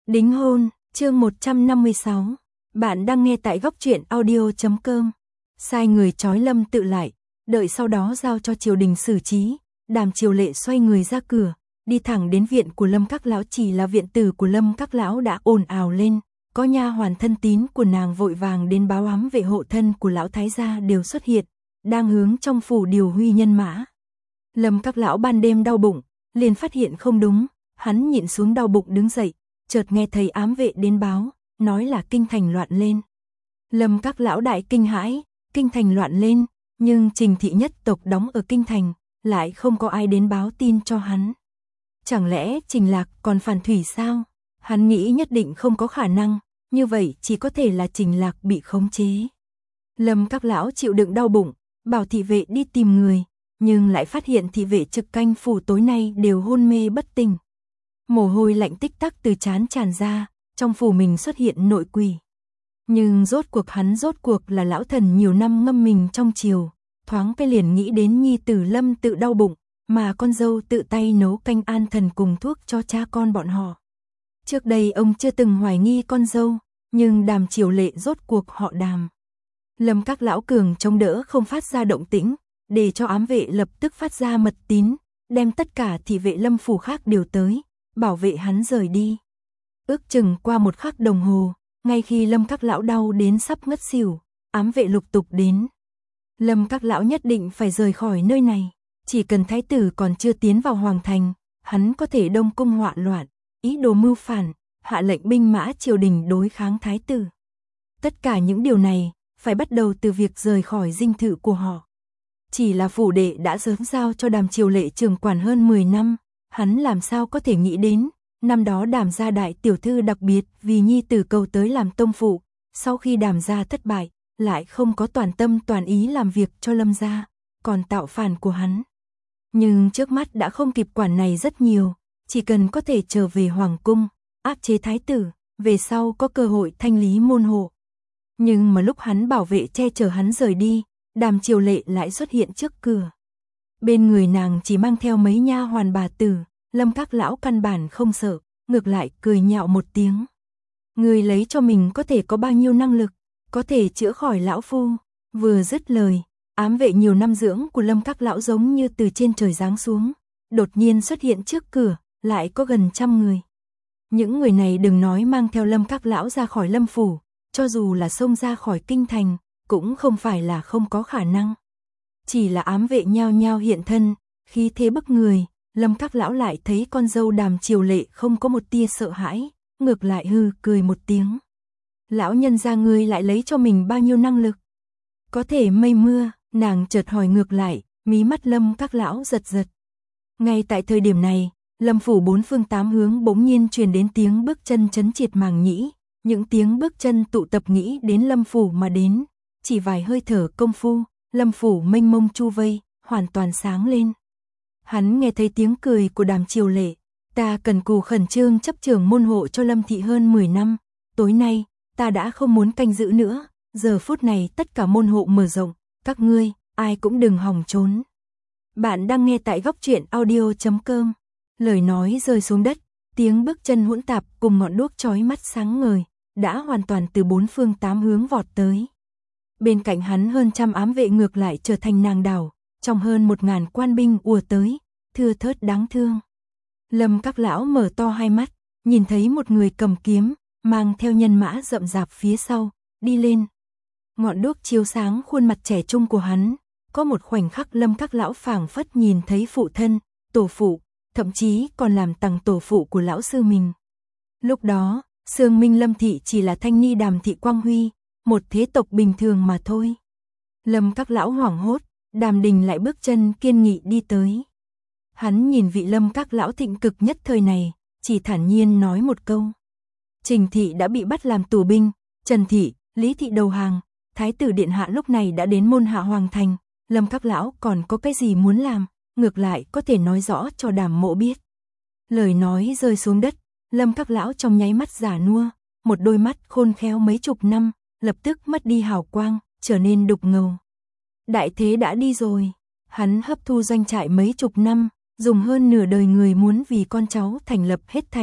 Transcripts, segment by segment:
Đính hôn, chương 156. Bạn đang nghe tại góc truyện audio.com. Sai người trói Lâm Tự lại, đợi sau đó giao cho triều đình xử trí. Đàm Triều Lệ xoay người ra cửa, đi thẳng đến viện của Lâm các lão. Chỉ là viện tử của Lâm các lão đã ồn ào lên, có nha hoàn thân tín của nàng vội vàng đến báo ám vệ hộ thân của lão thái gia đều xuất hiện, đang hướng trong phủ điều huy nhân mã. Lâm các lão ban đêm đau bụng, liền phát hiện không đúng, hắn nhịn xuống đau bụng đứng dậy, chợt nghe thấy ám vệ đến báo, nói là kinh thành loạn lên. Lâm các lão đại kinh hãi, kinh thành loạn lên, nhưng Trình thị nhất tộc đóng ở kinh thành, lại không có ai đến báo tin cho hắn. Chẳng lẽ Trình Lạc còn phản thủy sao? Hắn nghĩ nhất định không có khả năng, như vậy chỉ có thể là Trình Lạc bị khống chế. Lâm các lão chịu đựng đau bụng, bảo thị vệ đi tìm người, nhưng lại phát hiện thị vệ trực canh phủ tối nay đều hôn mê bất tỉnh. Mồ hôi lạnh tích tắc từ trán tràn ra, trong phủ mình xuất hiện nội quỷ. Nhưng rốt cuộc là lão thần nhiều năm ngâm mình trong triều, thoáng cái liền nghĩ đến nhi tử Lâm Tự đau bụng, mà con dâu tự tay nấu canh an thần cùng thuốc cho cha con bọn họ. Trước đây ông chưa từng hoài nghi con dâu, nhưng Đàm Triều Lệ rốt cuộc họ Đàm. Lâm các lão cường chống đỡ không phát ra động tĩnh, để cho ám vệ lập tức phát ra mật tín, đem tất cả thị vệ Lâm phủ khác điều tới, bảo vệ hắn rời đi. Ước chừng qua một khắc đồng hồ, ngay khi Lâm các lão đau đến sắp ngất xỉu, ám vệ lục tục đến. Lâm các lão nhất định phải rời khỏi nơi này, chỉ cần thái tử còn chưa tiến vào hoàng thành, hắn có thể đông cung họa loạn, ý đồ mưu phản, hạ lệnh binh mã triều đình đối kháng thái tử. Tất cả những điều này phải bắt đầu từ việc rời khỏi dinh thự của họ. Chỉ là phủ đệ đã sớm giao cho Đàm Triều Lệ trưởng quản hơn 10 năm, hắn làm sao có thể nghĩ đến, năm đó Đàm gia đại tiểu thư đặc biệt vì nhi tử cầu tới làm tông phụ, sau khi Đàm gia thất bại, lại không có toàn tâm toàn ý làm việc cho Lâm gia, còn tạo phản của hắn. Nhưng trước mắt đã không kịp quản này rất nhiều, chỉ cần có thể trở về hoàng cung, áp chế thái tử, về sau có cơ hội thanh lý môn hộ. Nhưng mà lúc hắn bảo vệ che chở hắn rời đi, Đàm Triều Lệ lại xuất hiện trước cửa. Bên người nàng chỉ mang theo mấy nha hoàn bà tử, Lâm các lão căn bản không sợ, ngược lại cười nhạo một tiếng. Người lấy cho mình có thể có bao nhiêu năng lực, có thể chữa khỏi lão phu. Vừa dứt lời, ám vệ nhiều năm dưỡng của Lâm các lão giống như từ trên trời giáng xuống, đột nhiên xuất hiện trước cửa, lại có gần 100 người. Những người này đừng nói mang theo Lâm các lão ra khỏi Lâm phủ, cho dù là xông ra khỏi kinh thành, cũng không phải là không có khả năng. Chỉ là ám vệ nhao nhao hiện thân, khí thế bức người, Lâm các lão lại thấy con dâu Đàm Triều Lệ không có một tia sợ hãi, ngược lại hừ cười một tiếng. Lão nhân gia ngươi lại lấy cho mình bao nhiêu năng lực? Có thể mây mưa, nàng chợt hỏi ngược lại, mí mắt Lâm các lão giật giật. Ngay tại thời điểm này, Lâm phủ bốn phương tám hướng bỗng nhiên truyền đến tiếng bước chân chấn triệt màng nhĩ, những tiếng bước chân tụ tập nghĩ đến Lâm phủ mà đến, chỉ vài hơi thở công phu, Lâm phủ mênh mông chu vây, hoàn toàn sáng lên. Hắn nghe thấy tiếng cười của Đàm Triều Lệ, ta cần cù khẩn trương chấp trưởng môn hộ cho Lâm thị hơn 10 năm, tối nay, ta đã không muốn canh giữ nữa, giờ phút này tất cả môn hộ mở rộng, các ngươi, ai cũng đừng hòng trốn. Bạn đang nghe tại góc truyện audio.com. Lời nói rơi xuống đất, tiếng bước chân hỗn tạp cùng ngọn đuốc chói mắt sáng ngời, đã hoàn toàn từ bốn phương tám hướng vọt tới. Bên cạnh hắn hơn 100 ám vệ ngược lại trở thành nàng đảo, trong hơn 1000 quan binh ùa tới, thưa thớt đáng thương. Lâm các lão mở to hai mắt, nhìn thấy một người cầm kiếm, mang theo nhân mã rậm rạp phía sau, đi lên. Ngọn đuốc chiếu sáng khuôn mặt trẻ trung của hắn, có một khoảnh khắc Lâm các lão phảng phất nhìn thấy phụ thân, tổ phụ, thậm chí còn làm tằng tổ phụ của lão sư mình. Lúc đó, Xương Minh Lâm thị chỉ là thanh ni Đàm thị Quang Huy, một thế tộc bình thường mà thôi. Lâm các lão hoảng hốt, Đàm Đình lại bước chân kiên nghị đi tới. Hắn nhìn vị Lâm các lão thịnh cực nhất thời này, chỉ thản nhiên nói một câu. Trình thị đã bị bắt làm tù binh, Trần thị, Lý thị đầu hàng, thái tử điện hạ lúc này đã đến môn hạ hoàng thành, Lâm các lão còn có cái gì muốn làm, ngược lại có thể nói rõ cho Đàm mộ biết. Lời nói rơi xuống đất, Lâm các lão trong nháy mắt già nua, một đôi mắt khôn khéo mấy chục năm, lập tức mất đi hào quang, trở nên đục ngầu. Đại thế đã đi rồi, hắn hấp thu doanh trại mấy chục năm, dùng hơn nửa đời người muốn vì con cháu thành lập hết thảy,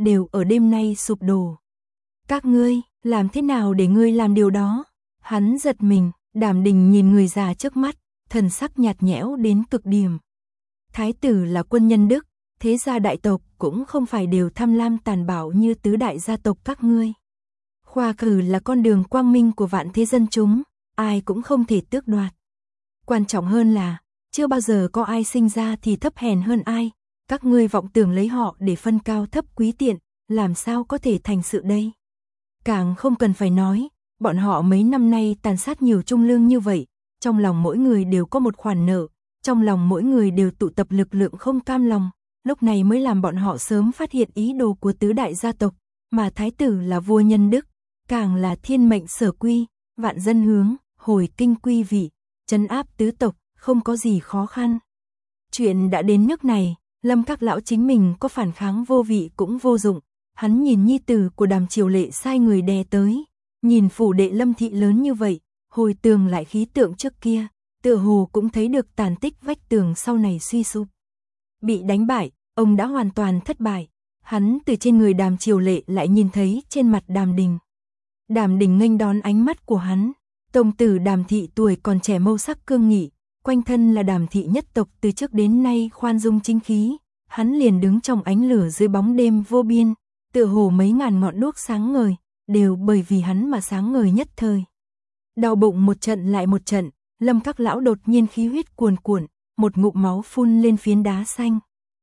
đều ở đêm nay sụp đổ. Các ngươi, làm thế nào để ngươi làm điều đó? Hắn giật mình, Đàm Đình nhìn người già trước mắt, thần sắc nhạt nhẽo đến cực điểm. Thái tử là quân nhân đức, thế gia đại tộc cũng không phải đều tham lam tàn bạo như tứ đại gia tộc các ngươi. Khoa cử là con đường quang minh của vạn thế dân chúng, ai cũng không thể tước đoạt. Quan trọng hơn là, chưa bao giờ có ai sinh ra thì thấp hèn hơn ai, các ngươi vọng tưởng lấy họ để phân cao thấp quý tiện, làm sao có thể thành sự đây? Càng không cần phải nói, bọn họ mấy năm nay tàn sát nhiều trung lương như vậy, trong lòng mỗi người đều có một khoản nợ, trong lòng mỗi người đều tụ tập lực lượng không cam lòng, lúc này mới làm bọn họ sớm phát hiện ý đồ của tứ đại gia tộc, mà thái tử là vua nhân đức, càng là thiên mệnh sở quy, vạn dân hướng, hồi kinh quy vị, trấn áp tứ tộc, không có gì khó khăn. Chuyện đã đến nước này, Lâm các lão chính mình có phản kháng vô vị cũng vô dụng, hắn nhìn nhi tử của Đàm Triều Lệ sai người đè tới, nhìn phủ đệ Lâm thị lớn như vậy, hồi tường lại khí tượng trước kia, tựa hồ cũng thấy được tàn tích vách tường sau này suy sụp. Bị đánh bại, ông đã hoàn toàn thất bại, hắn từ trên người Đàm Triều Lệ lại nhìn thấy trên mặt Đàm Đình. Đàm Đình nghênh đón ánh mắt của hắn, tông tử Đàm thị tuổi còn trẻ mâu sắc cương nghị, quanh thân là Đàm thị nhất tộc từ trước đến nay khoan dung chính khí, hắn liền đứng trong ánh lửa dưới bóng đêm vô biên, tựa hồ mấy ngàn ngọn đuốc sáng ngời, đều bởi vì hắn mà sáng ngời nhất thời. Đau bụng một trận lại một trận, Lâm các lão đột nhiên khí huyết cuồn cuộn, một ngụm máu phun lên phiến đá xanh.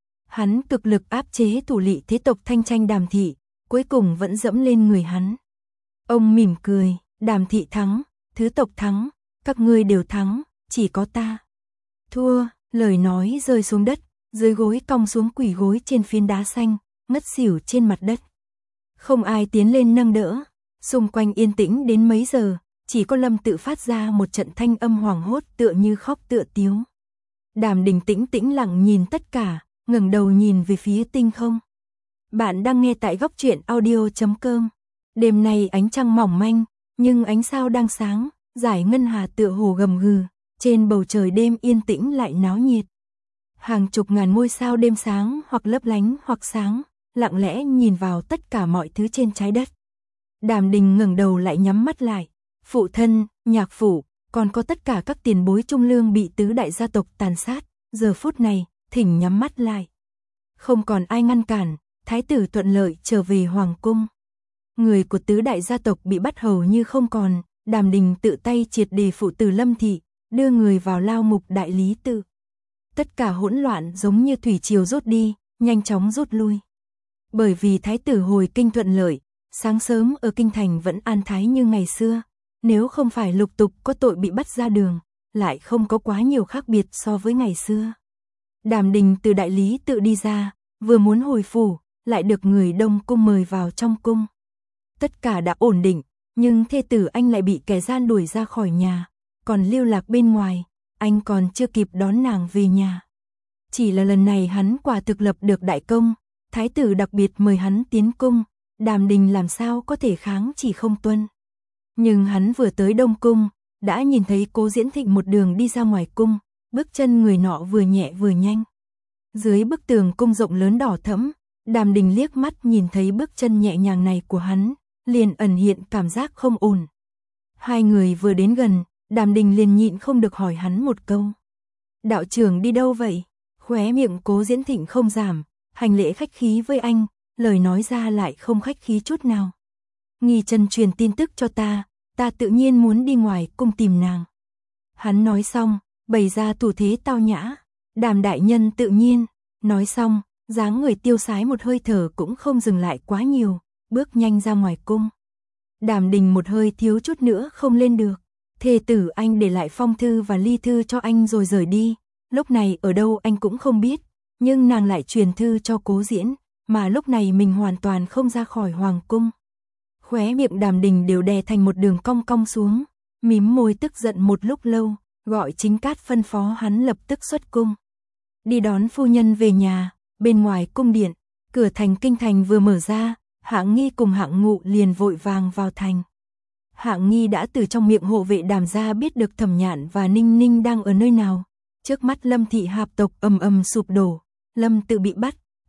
Hắn cực lực áp chế thủ lỵ thế tộc Thanh Tranh Đàm thị, cuối cùng vẫn dẫm lên người hắn. Ông mỉm cười, Đàm thị thắng, thứ tộc thắng, các ngươi đều thắng, chỉ có ta thua. Lời nói rơi xuống đất, dưới gối cong xuống quỳ gối trên phiến đá xanh, ngất xỉu trên mặt đất. Không ai tiến lên nâng đỡ, xung quanh yên tĩnh đến mấy giờ, chỉ có Lâm tự phát ra một trận thanh âm hoảng hốt tựa như khóc tựa tiếu. Đàm Đình tĩnh tĩnh lặng nhìn tất cả, ngẩng đầu nhìn về phía tinh không. Bạn đang nghe tại góc truyện audio.com. Đêm nay ánh trăng mỏng manh, nhưng ánh sao đang sáng, dải ngân hà tựa hồ gầm gừ, trên bầu trời đêm yên tĩnh lại náo nhiệt. Hàng chục ngàn ngôi sao đêm sáng hoặc lấp lánh hoặc sáng, lặng lẽ nhìn vào tất cả mọi thứ trên trái đất. Đàm Đình ngẩng đầu lại nhắm mắt lại, phụ thân, nhạc phụ, còn có tất cả các tiền bối trung lương bị tứ đại gia tộc tàn sát, giờ phút này, thỉnh nhắm mắt lại. Không còn ai ngăn cản, thái tử thuận lợi trở về hoàng cung. Người của tứ đại gia tộc bị bắt hầu như không còn, Đàm Đình tự tay triệt để phụ tử Lâm thị, đưa người vào lao ngục đại lý tự. Tất cả hỗn loạn giống như thủy triều rút đi, nhanh chóng rút lui. Bởi vì thái tử hồi kinh thuận lợi, sáng sớm ở kinh thành vẫn an thái như ngày xưa, nếu không phải lục tục có tội bị bắt ra đường, lại không có quá nhiều khác biệt so với ngày xưa. Đàm Đình từ đại lý tự đi ra, vừa muốn hồi phủ, lại được người Đông cung mời vào trong cung. Tất cả đã ổn định, nhưng thê tử anh lại bị kẻ gian đuổi ra khỏi nhà, còn lưu lạc bên ngoài, anh còn chưa kịp đón nàng về nhà. Chỉ là lần này hắn quả thực lập được đại công, thái tử đặc biệt mời hắn tiến cung, Đàm Đình làm sao có thể kháng chỉ không tuân. Nhưng hắn vừa tới Đông cung, đã nhìn thấy Cố Diễn Thịnh một đường đi ra ngoài cung, bước chân người nọ vừa nhẹ vừa nhanh. Dưới bức tường cung rộng lớn đỏ thẫm, Đàm Đình liếc mắt nhìn thấy bước chân nhẹ nhàng này của hắn, liền ẩn hiện cảm giác không ổn. Hai người vừa đến gần, Đàm Đình liền nhịn không được hỏi hắn một câu. Đạo trưởng đi đâu vậy? Khóe miệng Cố Diễn Thịnh không giảm, hành lễ khách khí với anh, lời nói ra lại không khách khí chút nào. Nghi Trần truyền tin tức cho ta tự nhiên muốn đi ngoài cung tìm nàng. Hắn nói xong, bày ra thủ thế tao nhã, Đàm đại nhân tự nhiên, nói xong, dáng người tiêu sái một hơi thở cũng không dừng lại quá nhiều, bước nhanh ra ngoài cung. Đàm Đình một hơi thiếu chút nữa không lên được, thê tử anh để lại phong thư và ly thư cho anh rồi rời đi, lúc này ở đâu anh cũng không biết, nhưng nàng lại truyền thư cho Cố Diễn, mà lúc này mình hoàn toàn không ra khỏi hoàng cung. Khóe miệng Đàm Đình đều đè thành một đường cong cong xuống, mím môi tức giận một lúc lâu, gọi Chính Cát phân phó hắn lập tức xuất cung. Đi đón phu nhân về nhà, bên ngoài cung điện, cửa thành kinh thành vừa mở ra, Hạng Nghi cùng Hạng Ngụ liền vội vàng vào thành. Hạng Nghi đã từ trong miệng hộ vệ Đàm gia biết được Thẩm Nhạn và Ninh Ninh đang ở nơi nào. Trước mắt Lâm thị hạp tộc ầm ầm sụp đổ, Lâm tự bị bắt,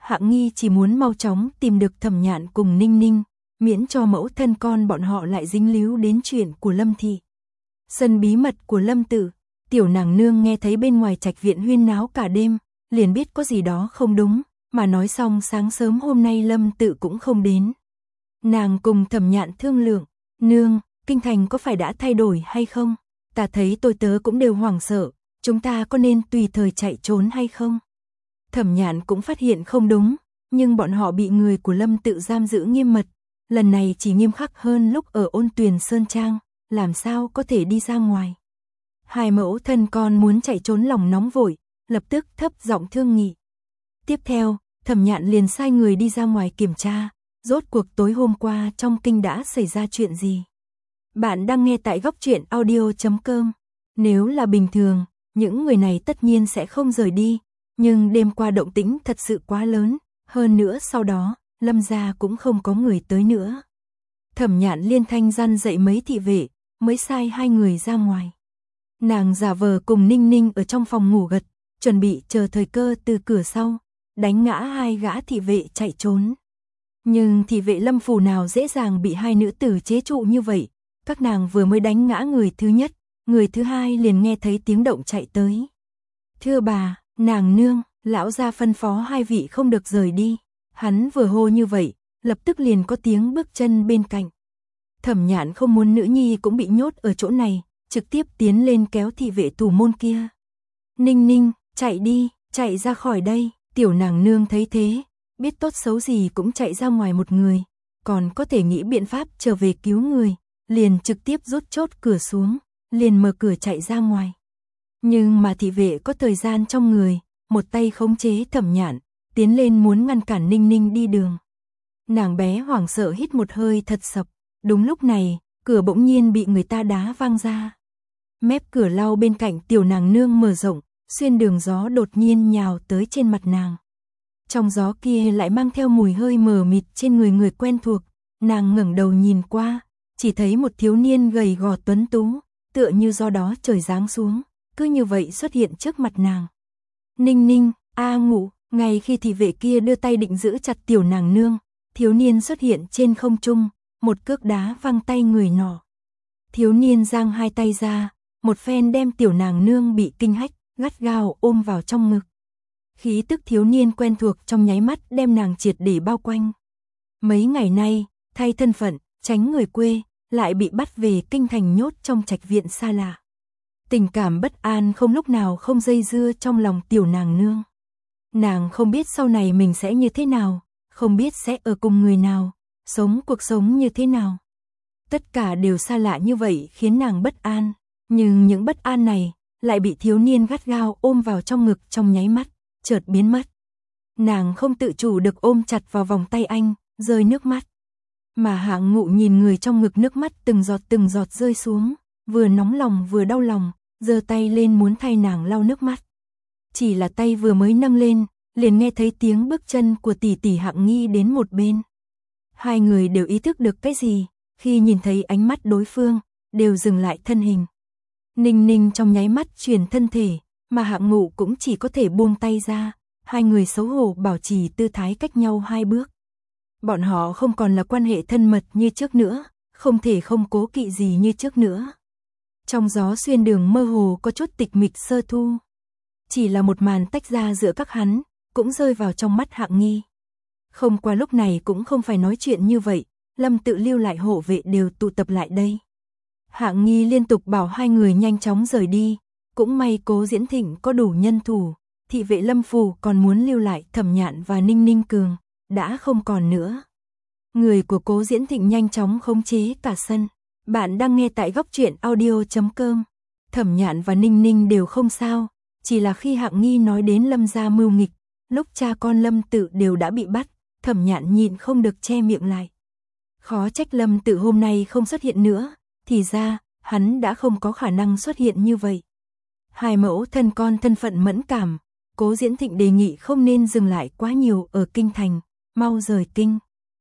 Hạng Nghi chỉ muốn mau chóng tìm được Thẩm Nhạn cùng Ninh Ninh, miễn cho mẫu thân con bọn họ lại dính líu đến chuyện của Lâm thị. Sân bí mật của Lâm Tử, tiểu nàng nương nghe thấy bên ngoài trạch viện huyên náo cả đêm, liền biết có gì đó không đúng, mà nói xong sáng sớm hôm nay Lâm Tự cũng không đến. Nàng cùng Thẩm Nhạn thương lượng, nương, kinh thành có phải đã thay đổi hay không? Ta thấy tôi tớ cũng đều hoảng sợ, chúng ta có nên tùy thời chạy trốn hay không? Thẩm Nhạn cũng phát hiện không đúng, nhưng bọn họ bị người của Lâm Tự giam giữ nghiêm mật, lần này chỉ nghiêm khắc hơn lúc ở Ôn Tuyền Sơn Trang, làm sao có thể đi ra ngoài. Hai mẫu thân con muốn chạy trốn lòng nóng vội, lập tức thấp giọng thương nghị. Tiếp theo, Thẩm Nhạn liền sai người đi ra ngoài kiểm tra, rốt cuộc tối hôm qua trong kinh đã xảy ra chuyện gì. Bạn đang nghe tại góc truyện audio.com. Nếu là bình thường, những người này tất nhiên sẽ không rời đi, nhưng đêm qua động tĩnh thật sự quá lớn, hơn nữa sau đó, Lâm gia cũng không có người tới nữa. Thẩm Nhạn liên thanh răn dậy mấy thị vệ, mới sai hai người ra ngoài. Nàng giả vờ cùng Ninh Ninh ở trong phòng ngủ gật, chuẩn bị chờ thời cơ từ cửa sau, đánh ngã hai gã thị vệ chạy trốn. Nhưng thị vệ Lâm phủ nào dễ dàng bị hai nữ tử chế trụ như vậy, các nàng vừa mới đánh ngã người thứ nhất, người thứ hai liền nghe thấy tiếng động chạy tới. Thưa bà, nàng nương, lão gia phân phó hai vị không được rời đi. Hắn vừa hô như vậy, lập tức liền có tiếng bước chân bên cạnh. Thẩm Nhạn không muốn nữ nhi cũng bị nhốt ở chỗ này, trực tiếp tiến lên kéo thị vệ thủ môn kia. Ninh Ninh, chạy đi, chạy ra khỏi đây. Tiểu nàng nương thấy thế, biết tốt xấu gì cũng chạy ra ngoài một người, còn có thể nghĩ biện pháp trở về cứu người, liền trực tiếp rút chốt cửa xuống, liền mở cửa chạy ra ngoài. Nhưng mà thị vệ có thời gian trong người, một tay khống chế Thẩm Nhạn, tiến lên muốn ngăn cản Ninh Ninh đi đường. Nàng bé hoảng sợ hít một hơi thật sập, đúng lúc này, cửa bỗng nhiên bị người ta đá văng ra. Mép cửa lau bên cạnh tiểu nàng nương mở rộng, xuyên đường gió đột nhiên nhào tới trên mặt nàng. Trong gió kia lại mang theo mùi hơi mờ mịt trên người người quen thuộc, nàng ngẩng đầu nhìn qua, chỉ thấy một thiếu niên gầy gò tuấn tú, tựa như do đó trời giáng xuống, cứ như vậy xuất hiện trước mặt nàng. Ninh Ninh, a ngủ, ngay khi thị vệ kia đưa tay định giữ chặt tiểu nàng nương, thiếu niên xuất hiện trên không trung, một cước đá văng tay người nọ. Thiếu niên giang hai tay ra, một phen đem tiểu nàng nương bị kinh hách, gắt gao ôm vào trong ngực. Khí tức thiếu niên quen thuộc trong nháy mắt đem nàng triệt để bao quanh. Mấy ngày nay, thay thân phận, tránh người quê, lại bị bắt về kinh thành nhốt trong trạch viện xa lạ. Tình cảm bất an không lúc nào không dây dưa trong lòng tiểu nàng nương. Nàng không biết sau này mình sẽ như thế nào, không biết sẽ ở cùng người nào, sống cuộc sống như thế nào. Tất cả đều xa lạ như vậy khiến nàng bất an, nhưng những bất an này lại bị thiếu niên gắt gao ôm vào trong ngực trong nháy mắt, chợt biến mất. Nàng không tự chủ được ôm chặt vào vòng tay anh, rơi nước mắt. Mà Hạng Ngụ nhìn người trong ngực, nước mắt từng giọt rơi xuống, vừa nóng lòng vừa đau lòng, giơ tay lên muốn thay nàng lau nước mắt. Chỉ là tay vừa mới nâng lên, liền nghe thấy tiếng bước chân của tỷ tỷ Hạng Nghi đến một bên. Hai người đều ý thức được cái gì, khi nhìn thấy ánh mắt đối phương, đều dừng lại thân hình. Ninh Ninh trong nháy mắt chuyển thân thể, mà Hạng Ngụ cũng chỉ có thể buông tay ra, hai người xấu hổ bảo trì tư thái cách nhau hai bước. Bọn họ không còn là quan hệ thân mật như trước nữa, không thể không cố kỵ gì như trước nữa. Trong gió xuyên đường mơ hồ có chút tịch mịch sơ thu. Chỉ là một màn tách ra giữa các hắn, cũng rơi vào trong mắt Hạng Nghi. Không qua lúc này cũng không phải nói chuyện như vậy, Lâm Tự lưu lại hộ vệ đều tụ tập lại đây. Hạng Nghi liên tục bảo hai người nhanh chóng rời đi, cũng may Cố Diễn Thịnh có đủ nhân thủ, thị vệ Lâm phủ còn muốn lưu lại Thẩm Nhạn và Ninh Ninh Cường, đã không còn nữa. Người của Cố Diễn Thịnh nhanh chóng khống chế cả sân. Bạn đang nghe tại góc truyện audio.com. Thẩm Nhạn và Ninh Ninh đều không sao, chỉ là khi Hạng Nghi nói đến Lâm gia mưu nghịch, lúc cha con Lâm Tự đều đã bị bắt, Thẩm Nhạn nhịn không được che miệng lại. Khó trách Lâm Tự hôm nay không xuất hiện nữa, thì ra, hắn đã không có khả năng xuất hiện như vậy. Hai mẫu thân con thân phận mẫn cảm, Cố Diễn Thịnh đề nghị không nên dừng lại quá nhiều ở kinh thành, mau rời kinh.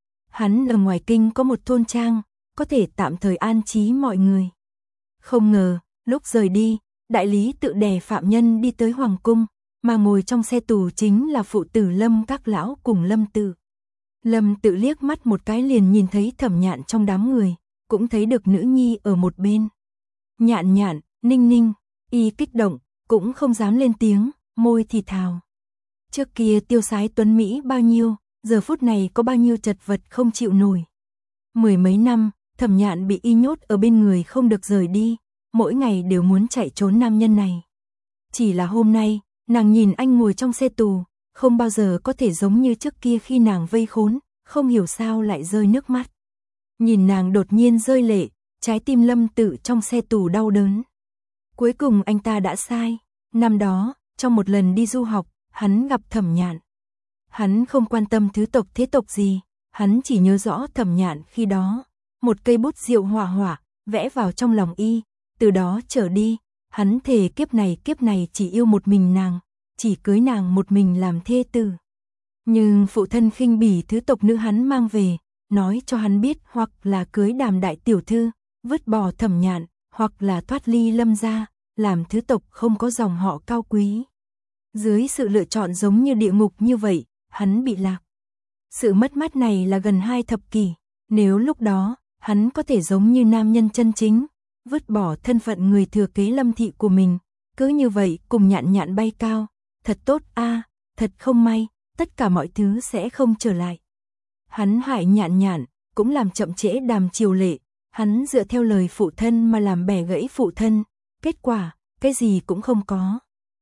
Hắn ở ngoài kinh có một thôn trang, có thể tạm thời an trí mọi người. Không ngờ, lúc rời đi, đại lý tự đè phạm nhân đi tới hoàng cung, mà ngồi trong xe tù chính là phụ tử Lâm các lão cùng Lâm Tự. Lâm Tự liếc mắt một cái liền nhìn thấy Thẩm Nhạn trong đám người, cũng thấy được nữ nhi ở một bên. Nhạn Nhạn, Ninh Ninh, y kích động, cũng không dám lên tiếng, môi thì thào. Trước kia tiêu sái tuấn Mỹ bao nhiêu, giờ phút này có bao nhiêu chật vật không chịu nổi. Mười mấy năm, Thẩm Nhạn bị y nhốt ở bên người không được rời đi, mỗi ngày đều muốn chạy trốn nam nhân này. Chỉ là hôm nay, nàng nhìn anh ngồi trong xe tù, không bao giờ có thể giống như trước kia khi nàng vây khốn, không hiểu sao lại rơi nước mắt. Nhìn nàng đột nhiên rơi lệ, trái tim Lâm Tự trong xe tù đau đớn. Cuối cùng anh ta đã sai, năm đó, trong một lần đi du học, hắn gặp Thẩm Nhạn. Hắn không quan tâm thứ tộc thế tộc gì, hắn chỉ nhớ rõ Thẩm Nhạn khi đó, một cây bút diệu hỏa hỏa, vẽ vào trong lòng y, từ đó trở đi, hắn thề kiếp này chỉ yêu một mình nàng, chỉ cưới nàng một mình làm thê tử. Nhưng phụ thân khinh bỉ thứ tộc nữ hắn mang về, nói cho hắn biết hoặc là cưới Đàm đại tiểu thư, vứt bỏ Thẩm Nhạn, hoặc là thoát ly Lâm gia, làm thứ tộc không có dòng họ cao quý. Dưới sự lựa chọn giống như địa ngục như vậy, hắn bị lạc. Sự mất mát này là gần 2 thập kỷ, nếu lúc đó, hắn có thể giống như nam nhân chân chính, vứt bỏ thân phận người thừa kế Lâm thị của mình, cứ như vậy cùng Nhạn Nhạn bay cao, thật tốt a, thật không may, tất cả mọi thứ sẽ không trở lại. Hắn hại Nhạn Nhạn, cũng làm chậm trễ Đàm Triều Lệ, hắn dựa theo lời phụ thân mà làm bẻ gãy phụ thân, kết quả, cái gì cũng không có.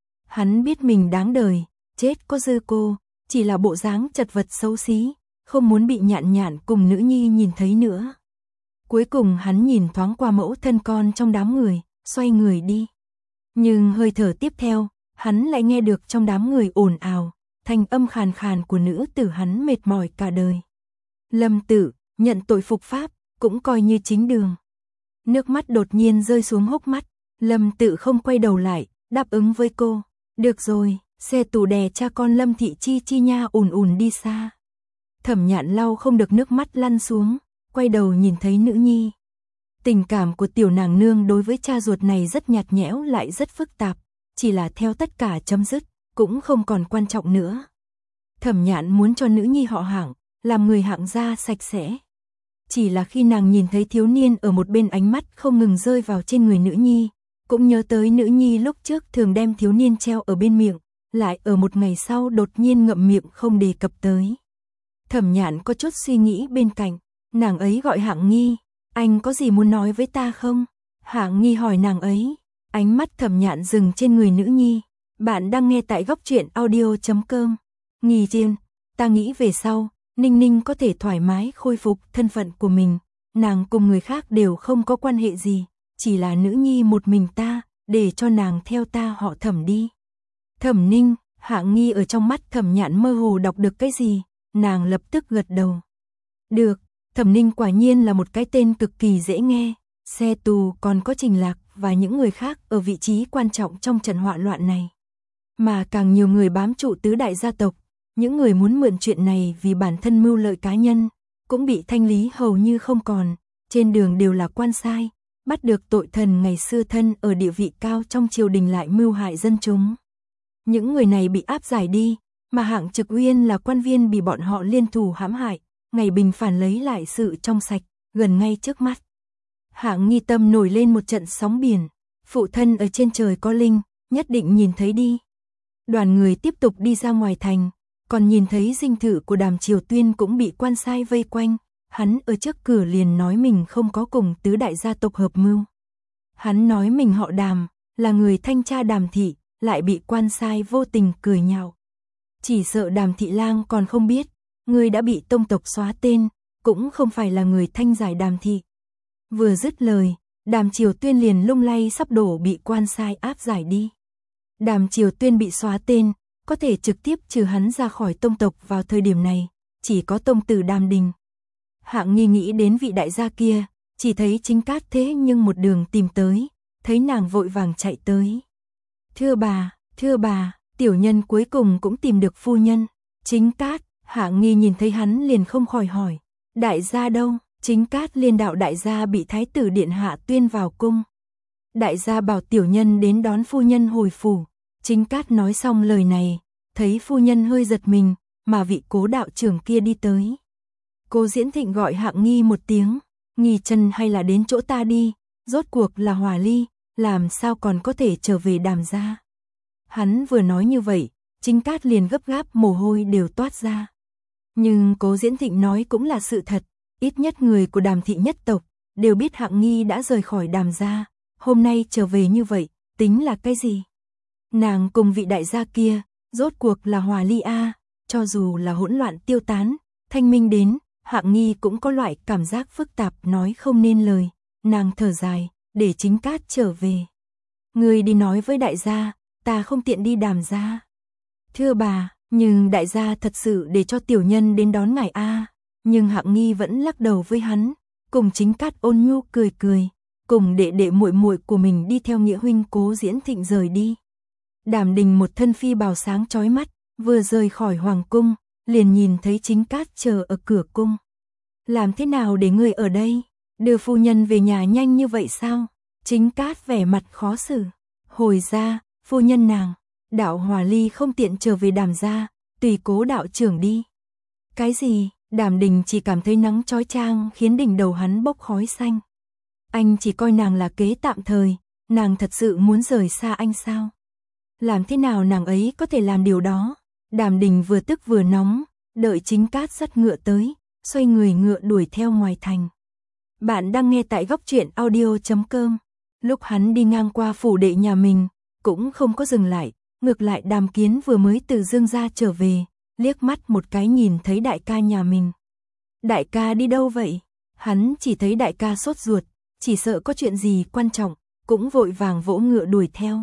Hắn biết mình đáng đời, chết có dư cô, chỉ là bộ dáng chật vật xấu xí, không muốn bị Nhạn Nhạn cùng nữ nhi nhìn thấy nữa. Cuối cùng hắn nhìn thoáng qua mẫu thân con trong đám người, xoay người đi. Nhưng hơi thở tiếp theo, hắn lại nghe được trong đám người ồn ào, thanh âm khàn khàn của nữ tử hắn mệt mỏi cả đời. Lâm Tự, nhận tội phục pháp, cũng coi như chính đường. Nước mắt đột nhiên rơi xuống hốc mắt, Lâm Tự không quay đầu lại, đáp ứng với cô. Được rồi, xe tù đè cha con Lâm Thị chi nha ùn ùn đi xa. Thẩm Nhạn lau không được nước mắt lăn xuống, quay đầu nhìn thấy nữ nhi. Tình cảm của tiểu nàng nương đối với cha ruột này rất nhạt nhẽo lại rất phức tạp, chỉ là theo tất cả chấm dứt, cũng không còn quan trọng nữa. Thẩm Nhạn muốn cho nữ nhi họ Hạng, làm người Hạng gia sạch sẽ. Chỉ là khi nàng nhìn thấy thiếu niên ở một bên ánh mắt không ngừng rơi vào trên người nữ nhi, cũng nhớ tới nữ nhi lúc trước thường đem thiếu niên treo ở bên miệng, lại ở một ngày sau đột nhiên ngậm miệng không đề cập tới. Thẩm Nhạn có chút suy nghĩ bên cạnh, nàng ấy gọi Hạng Nghi, anh có gì muốn nói với ta không? Hạng Nghi hỏi nàng ấy, ánh mắt Thẩm Nhạn dừng trên người nữ nhi. Bạn đang nghe tại góc truyện audio.com. Nghi Diên, ta nghĩ về sau, Ninh Ninh có thể thoải mái khôi phục thân phận của mình, nàng cùng người khác đều không có quan hệ gì, chỉ là nữ nhi một mình ta, để cho nàng theo ta họ Thẩm đi. Thẩm Ninh, Hạng Nghi ở trong mắt Thẩm Nhạn mơ hồ đọc được cái gì, nàng lập tức gật đầu. Được, Thẩm Ninh quả nhiên là một cái tên cực kỳ dễ nghe, xe tù còn có Trình Lạc và những người khác ở vị trí quan trọng trong trận họa loạn này. Mà càng nhiều người bám trụ tứ đại gia tộc, những người muốn mượn chuyện này vì bản thân mưu lợi cá nhân, cũng bị thanh lý hầu như không còn, trên đường đều là quan sai, bắt được tội thần ngày xưa thân ở địa vị cao trong triều đình lại mưu hại dân chúng. Những người này bị áp giải đi, mà Hạng Trực Uyên là quan viên bị bọn họ liên thủ hãm hại, ngày bình phản lấy lại sự trong sạch, gần ngay trước mắt. Hạng Nghi tâm nổi lên một trận sóng biển, phụ thân ở trên trời có linh, nhất định nhìn thấy đi. Đoàn người tiếp tục đi ra ngoài thành, còn nhìn thấy dinh thự của Đàm Triều Tuyên cũng bị quan sai vây quanh, hắn ở trước cửa liền nói mình không có cùng tứ đại gia tộc hợp mưu. Hắn nói mình họ Đàm, là người thanh tra Đàm thị, lại bị quan sai vô tình cười nhạo. Chỉ sợ Đàm thị lang còn không biết, người đã bị tông tộc xóa tên, cũng không phải là người thanh giải Đàm thị. Vừa dứt lời, Đàm Triều Tuyên liền lung lay sắp đổ bị quan sai áp giải đi. Đàm Triều Tuyên bị xóa tên, có thể trực tiếp trừ hắn ra khỏi tông tộc vào thời điểm này, chỉ có tông tử Đàm Đình. Hạng Nghi nghĩ đến vị đại gia kia, chỉ thấy Chính Cát thế nhưng một đường tìm tới, thấy nàng vội vàng chạy tới. Thưa bà, tiểu nhân cuối cùng cũng tìm được phu nhân. Chính Cát, Hạng Nghi nhìn thấy hắn liền không khỏi hỏi, đại gia đâu? Chính Cát liên đạo đại gia bị thái tử điện hạ tuyên vào cung. Đại gia bảo tiểu nhân đến đón phu nhân hồi phủ, Chính Cát nói xong lời này, thấy phu nhân hơi giật mình, mà vị Cố đạo trưởng kia đi tới. Cố Diễn Thịnh gọi Hạng Nghi một tiếng, Nghi Trân hay là đến chỗ ta đi, rốt cuộc là Hòa Ly, làm sao còn có thể trở về Đàm gia. Hắn vừa nói như vậy, Chính Cát liền gấp gáp mồ hôi đều toát ra. Nhưng Cố Diễn Thịnh nói cũng là sự thật, ít nhất người của Đàm thị nhất tộc đều biết Hạng Nghi đã rời khỏi Đàm gia, hôm nay trở về như vậy, tính là cái gì? Nàng cùng vị đại gia kia, rốt cuộc là Hòa Ly a, cho dù là hỗn loạn tiêu tán, thanh minh đến, Hạng Nghi cũng có loại cảm giác phức tạp nói không nên lời, nàng thở dài, để Chính Cát trở về. Người đi nói với đại gia, ta không tiện đi Đàm gia. Thưa bà, nhưng đại gia thật sự để cho tiểu nhân đến đón ngài a. Nhưng Hạng Nghi vẫn lắc đầu với hắn, cùng Chính Cát ôn nhu cười cười, cùng đệ đệ muội muội của mình đi theo nghĩa huynh Cố Diễn Thịnh rời đi. Đàm Đình một thân phi bào sáng chói mắt, vừa rời khỏi hoàng cung, liền nhìn thấy Chính Cát chờ ở cửa cung. Làm thế nào để ngươi ở đây? Đưa phu nhân về nhà nhanh như vậy sao? Chính Cát vẻ mặt khó xử. Hồi ra, phu nhân nàng, đạo Hòa Ly không tiện trở về Đàm gia, tùy Cố đạo trưởng đi. Cái gì? Đàm Đình chỉ cảm thấy nắng chói chang khiến đỉnh đầu hắn bốc khói xanh. Anh chỉ coi nàng là kế tạm thời, nàng thật sự muốn rời xa anh sao? Làm thế nào nàng ấy có thể làm điều đó? Đàm Đình vừa tức vừa nóng, đợi Chính Cát dắt ngựa tới, xoay người ngựa đuổi theo ngoài thành. Bạn đang nghe tại góc truyện audio.com. Lúc hắn đi ngang qua phủ đệ nhà mình, cũng không có dừng lại, ngược lại Đàm Kiến vừa mới từ Dương gia trở về, liếc mắt một cái nhìn thấy đại ca nhà mình. Đại ca đi đâu vậy? Hắn chỉ thấy đại ca sốt ruột, chỉ sợ có chuyện gì quan trọng, cũng vội vàng vỗ ngựa đuổi theo.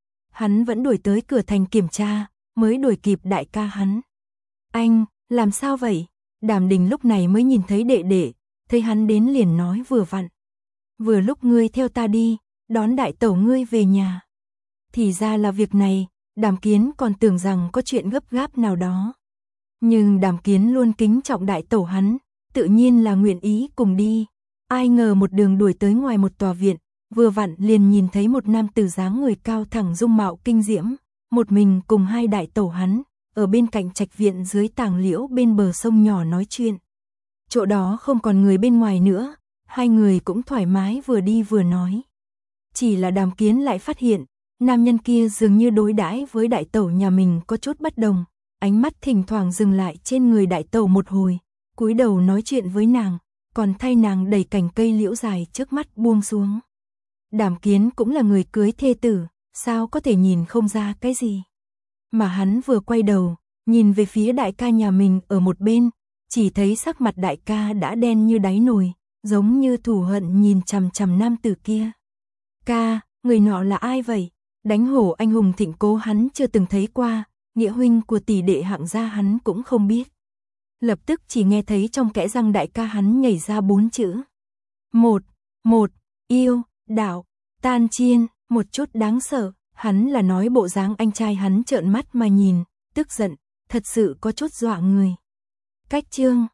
Hắn vẫn đuổi tới cửa thành kiểm tra, mới đuổi kịp đại ca hắn. Anh, làm sao vậy? Đàm Đình lúc này mới nhìn thấy đệ đệ, thấy hắn đến liền nói vừa vặn. Vừa lúc ngươi theo ta đi, đón đại tẩu ngươi về nhà. Thì ra là việc này, Đàm Kiến còn tưởng rằng có chuyện gấp gáp nào đó. Nhưng Đàm Kiến luôn kính trọng đại tẩu hắn, tự nhiên là nguyện ý cùng đi. Ai ngờ một đường đuổi tới ngoài một tòa viện, vừa vặn liền nhìn thấy một nam tử dáng người cao thẳng dung mạo kinh diễm, một mình cùng hai đại tẩu hắn, ở bên cạnh trạch viện dưới tàng liễu bên bờ sông nhỏ nói chuyện. Chỗ đó không còn người bên ngoài nữa, hai người cũng thoải mái vừa đi vừa nói. Chỉ là Đàm Kiến lại phát hiện, nam nhân kia dường như đối đãi với đại tẩu nhà mình có chút bất đồng, ánh mắt thỉnh thoảng dừng lại trên người đại tẩu một hồi, cúi đầu nói chuyện với nàng, còn thay nàng đẩy cành cây liễu dài trước mắt buông xuống. Đàm Kiến cũng là người cưới thê tử, sao có thể nhìn không ra cái gì. Mà hắn vừa quay đầu, nhìn về phía đại ca nhà mình ở một bên, chỉ thấy sắc mặt đại ca đã đen như đáy nồi, giống như thù hận nhìn chằm chằm nam tử kia. Ca, người nọ là ai vậy? Đánh hổ anh hùng Thịnh Cố hắn chưa từng thấy qua, nghĩa huynh của tỷ đệ Hạng gia hắn cũng không biết. Lập tức chỉ nghe thấy trong kẽ răng đại ca hắn nhảy ra 4 chữ. Một, yêu, đạo, tan chiên, một chút đáng sợ, hắn là nói bộ dáng anh trai hắn trợn mắt mà nhìn, tức giận, thật sự có chút dọa người. Cách chương